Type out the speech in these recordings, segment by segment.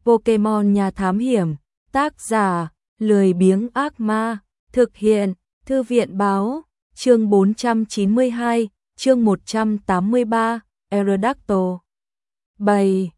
Pokemon nhà thám hiểm, tác giả, lười biếng ác ma, thực hiện, thư viện báo, chương 492, chương 183, Aerodactyl. 7,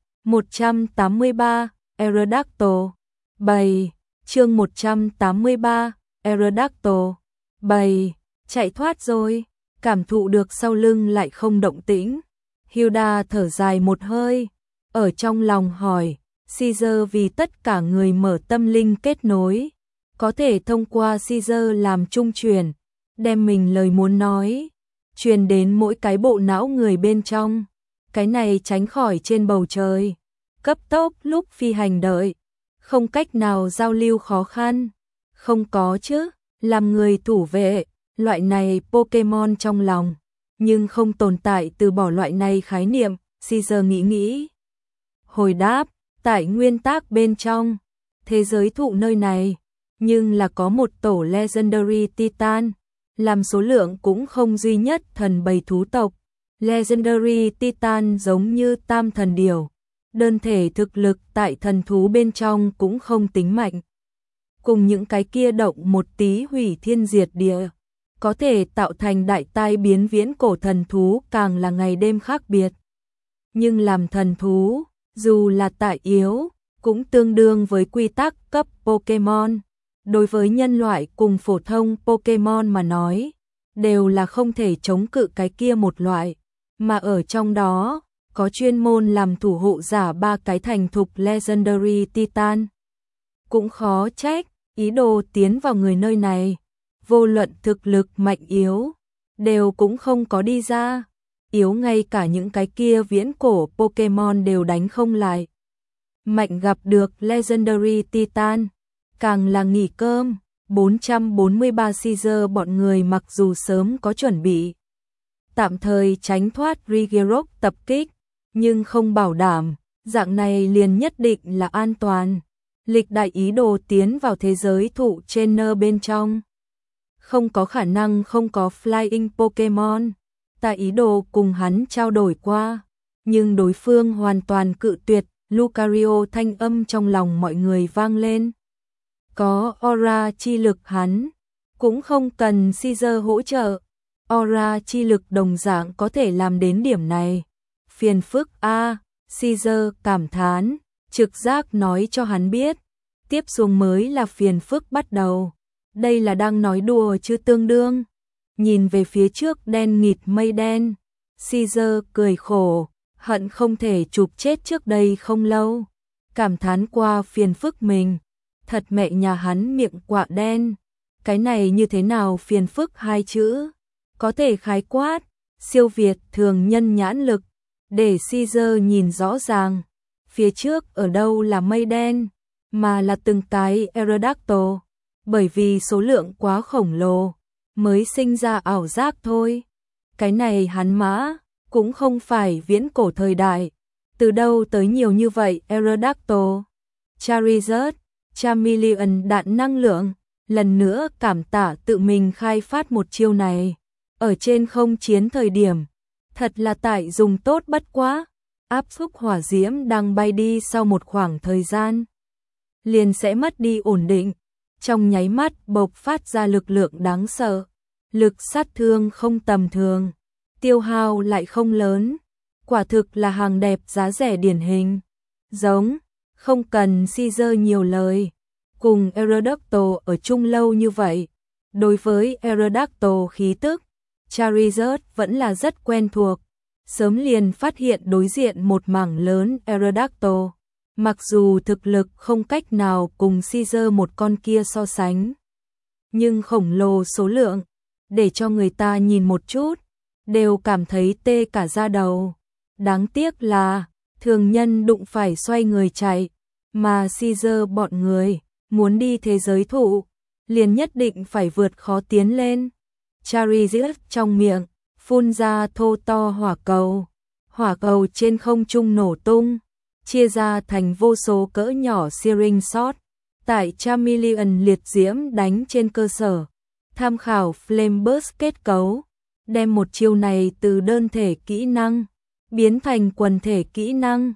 183, Aerodactyl. 7, chương 183, Aerodactyl. 7, chạy thoát rồi, cảm thụ được sau lưng lại không động tĩnh. Hilda thở dài một hơi, ở trong lòng hỏi, Caesar vì tất cả người mở tâm linh kết nối, có thể thông qua Caesar làm trung truyền, đem mình lời muốn nói, truyền đến mỗi cái bộ não người bên trong. Cái này tránh khỏi trên bầu trời, cấp tốc lúc phi hành đợi, không cách nào giao lưu khó khăn. Không có chứ, làm người thủ vệ, loại này Pokemon trong lòng, nhưng không tồn tại từ bỏ loại này khái niệm, Caesar nghĩ. Hồi đáp, tại nguyên tắc bên trong, thế giới thụ nơi này, nhưng là có một tổ Legendary Titan, làm số lượng cũng không duy nhất thần bầy thú tộc. Legendary Titan giống như tam thần điểu, đơn thể thực lực tại thần thú bên trong cũng không tính mạnh. Cùng những cái kia động một tí hủy thiên diệt địa, có thể tạo thành đại tai biến viễn cổ thần thú càng là ngày đêm khác biệt. Nhưng làm thần thú, dù là tại yếu, cũng tương đương với quy tắc cấp Pokemon. Đối với nhân loại cùng phổ thông Pokemon mà nói, đều là không thể chống cự cái kia một loại. Mà ở trong đó, có chuyên môn làm thủ hộ giả ba cái thành thục Legendary Titan. Cũng khó trách, ý đồ tiến vào người nơi này, vô luận thực lực mạnh yếu, đều cũng không có đi ra. Yếu ngay cả những cái kia viễn cổ Pokemon đều đánh không lại. Mạnh gặp được Legendary Titan, càng là nghỉ cơm. 443 Caesar bọn người mặc dù sớm có chuẩn bị, tạm thời tránh thoát Riggerok tập kích, nhưng không bảo đảm, dạng này liền nhất định là an toàn. Lịch đại ý đồ tiến vào thế giới thụ trainer bên trong, không có khả năng không có Flying Pokemon. Ta ý đồ cùng hắn trao đổi qua, nhưng đối phương hoàn toàn cự tuyệt. Lucario thanh âm trong lòng mọi người vang lên. Có aura chi lực hắn, cũng không cần Caesar hỗ trợ. Aura chi lực đồng dạng có thể làm đến điểm này. Phiền phức a, Caesar cảm thán, trực giác nói cho hắn biết, tiếp xuống mới là phiền phức bắt đầu. Đây là đang nói đùa chứ tương đương. Nhìn về phía trước đen nghịt mây đen, Caesar cười khổ, hận không thể chụp chết trước đây không lâu. Cảm thán qua phiền phức mình, thật mẹ nhà hắn miệng quạ đen. Cái này như thế nào phiền phức hai chữ, có thể khái quát, siêu việt thường nhân nhãn lực, để Caesar nhìn rõ ràng, phía trước ở đâu là mây đen, mà là từng cái Aerodactyl, bởi vì số lượng quá khổng lồ, mới sinh ra ảo giác thôi. Cái này hắn mã, cũng không phải viễn cổ thời đại, từ đâu tới nhiều như vậy Aerodactyl. Charizard, Charmeleon đạn năng lượng, lần nữa cảm tạ tự mình khai phát một chiêu này. Ở trên không chiến thời điểm, thật là tại dùng tốt bất quá, áp xúc hỏa diễm đang bay đi sau một khoảng thời gian, liền sẽ mất đi ổn định, trong nháy mắt bộc phát ra lực lượng đáng sợ, lực sát thương không tầm thường, tiêu hao lại không lớn, quả thực là hàng đẹp giá rẻ điển hình. Giống, không cần Caesar nhiều lời, cùng Aerodactyl ở chung lâu như vậy, đối với Aerodactyl khí tức, Charizard vẫn là rất quen thuộc, sớm liền phát hiện đối diện một mảng lớn Aerodactyl, mặc dù thực lực không cách nào cùng Caesar một con kia so sánh, nhưng khổng lồ số lượng, để cho người ta nhìn một chút, đều cảm thấy tê cả da đầu. Đáng tiếc là, thường nhân đụng phải xoay người chạy, mà Caesar bọn người, muốn đi thế giới thụ, liền nhất định phải vượt khó tiến lên. Charizard trong miệng, phun ra thô to hỏa cầu trên không trung nổ tung, chia ra thành vô số cỡ nhỏ searing shot, tại Charmeleon liệt diễm đánh trên cơ sở, tham khảo Flame Burst kết cấu, đem một chiêu này từ đơn thể kỹ năng, biến thành quần thể kỹ năng,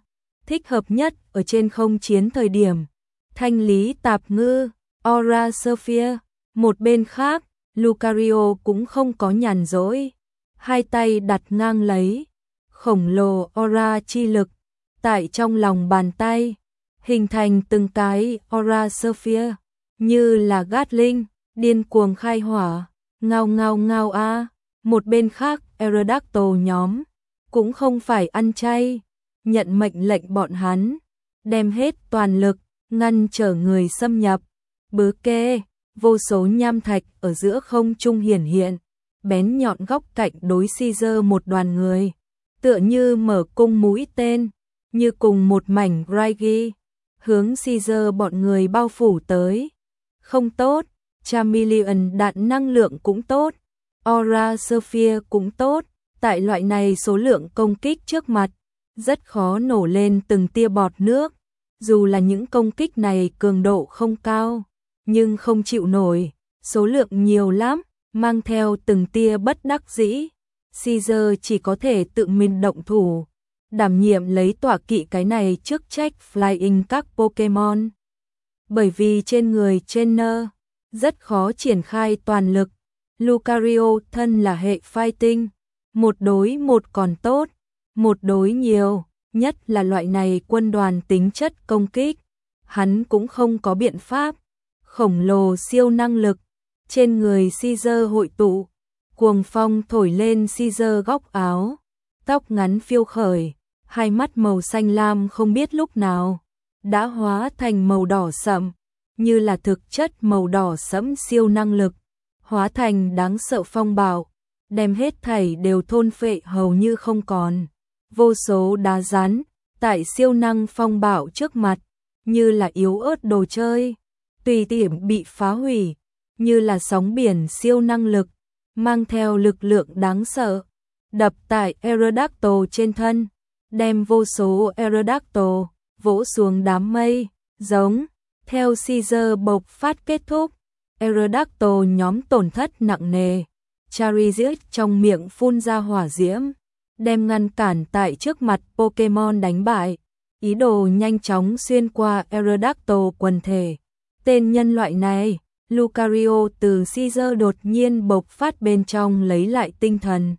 thích hợp nhất ở trên không chiến thời điểm. Thanh lý tạp ngư, Aura Sphere. Một bên khác, Lucario cũng không có nhàn rỗi. Hai tay đặt ngang lấy, khổng lồ Aura chi lực, tại trong lòng bàn tay, hình thành từng cái Aura Sphere, như là Gatling, điên cuồng khai hỏa, ngao ngao ngao a. Một bên khác, Aerodactyl nhóm, cũng không phải ăn chay, nhận mệnh lệnh bọn hắn, đem hết toàn lực, ngăn trở người xâm nhập. Bứ kê, vô số nham thạch ở giữa không trung hiển hiện, bén nhọn góc cạnh đối Caesar một đoàn người, tựa như mở cung mũi tên, như cùng một mảnh Raigi, hướng Caesar bọn người bao phủ tới. Không tốt, Chameleon đạn năng lượng cũng tốt, Aura Sphere cũng tốt, tại loại này số lượng công kích trước mặt, rất khó nổ lên từng tia bọt nước. Dù là những công kích này cường độ không cao, nhưng không chịu nổi, số lượng nhiều lắm, mang theo từng tia bất đắc dĩ. Caesar chỉ có thể tự mình động thủ, đảm nhiệm lấy tọa kỵ cái này chức trách flying các Pokemon. Bởi vì trên người trainer, rất khó triển khai toàn lực. Lucario thân là hệ fighting, một đối một còn tốt, một đối nhiều, nhất là loại này quân đoàn tính chất công kích, hắn cũng không có biện pháp. Khổng lồ siêu năng lực, trên người Caesar hội tụ, cuồng phong thổi lên Caesar góc áo, tóc ngắn phiêu khởi, hai mắt màu xanh lam không biết lúc nào đã hóa thành màu đỏ sẫm, như là thực chất màu đỏ sẫm siêu năng lực, hóa thành đáng sợ phong bạo, đem hết thảy đều thôn phệ hầu như không còn. Vô số đá rắn tại siêu năng phong bạo trước mặt, như là yếu ớt đồ chơi, tùy tiện bị phá hủy, như là sóng biển siêu năng lực, mang theo lực lượng đáng sợ, đập tại Aerodactyl trên thân, đem vô số Aerodactyl vỗ xuống đám mây, giống. Theo Caesar bộc phát kết thúc, Aerodactyl nhóm tổn thất nặng nề, Charizard trong miệng phun ra hỏa diễm, đem ngăn cản tại trước mặt Pokemon đánh bại, ý đồ nhanh chóng xuyên qua Aerodactyl quần thể. Tên nhân loại này, Lucario từ Caesar đột nhiên bộc phát bên trong lấy lại tinh thần.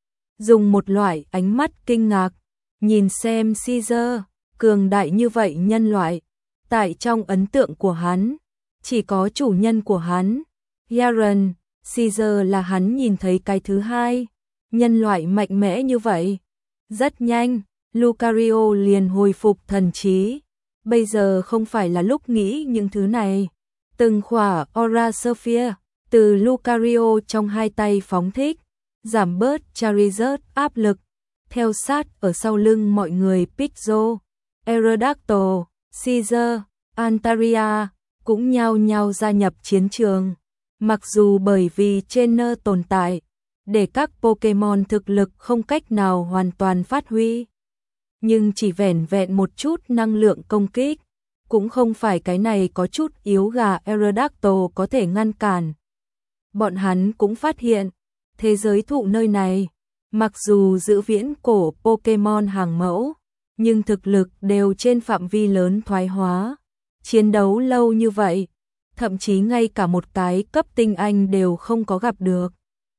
Dùng một loại ánh mắt kinh ngạc, nhìn xem Caesar, cường đại như vậy nhân loại. Tại trong ấn tượng của hắn, chỉ có chủ nhân của hắn, Yaren, Caesar là hắn nhìn thấy cái thứ hai, nhân loại mạnh mẽ như vậy. Rất nhanh, Lucario liền hồi phục thần trí. Bây giờ không phải là lúc nghĩ những thứ này. Từng khỏa Aura Sphere từ Lucario trong hai tay phóng thích, giảm bớt Charizard áp lực. Theo sát ở sau lưng mọi người Pixel, Aerodactyl, Caesar, Antaria cũng nhao nhao gia nhập chiến trường. Mặc dù bởi vì trainer tồn tại, để các Pokemon thực lực không cách nào hoàn toàn phát huy, nhưng chỉ vẻn vẹn một chút năng lượng công kích, cũng không phải cái này có chút yếu gà Aerodactyl có thể ngăn cản. Bọn hắn cũng phát hiện, thế giới thụ nơi này, mặc dù giữ viễn cổ Pokemon hàng mẫu, nhưng thực lực đều trên phạm vi lớn thoái hóa. Chiến đấu lâu như vậy, thậm chí ngay cả một cái cấp tinh anh đều không có gặp được.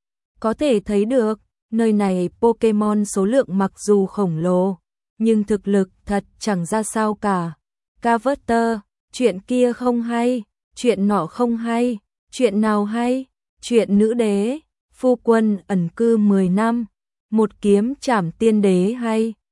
Có thể thấy được, nơi này Pokemon số lượng mặc dù khổng lồ, nhưng thực lực thật chẳng ra sao cả. Carver, chuyện kia không hay, chuyện nọ không hay, chuyện nào hay, chuyện nữ đế, phu quân ẩn cư 10 năm, một kiếm trảm tiên đế hay.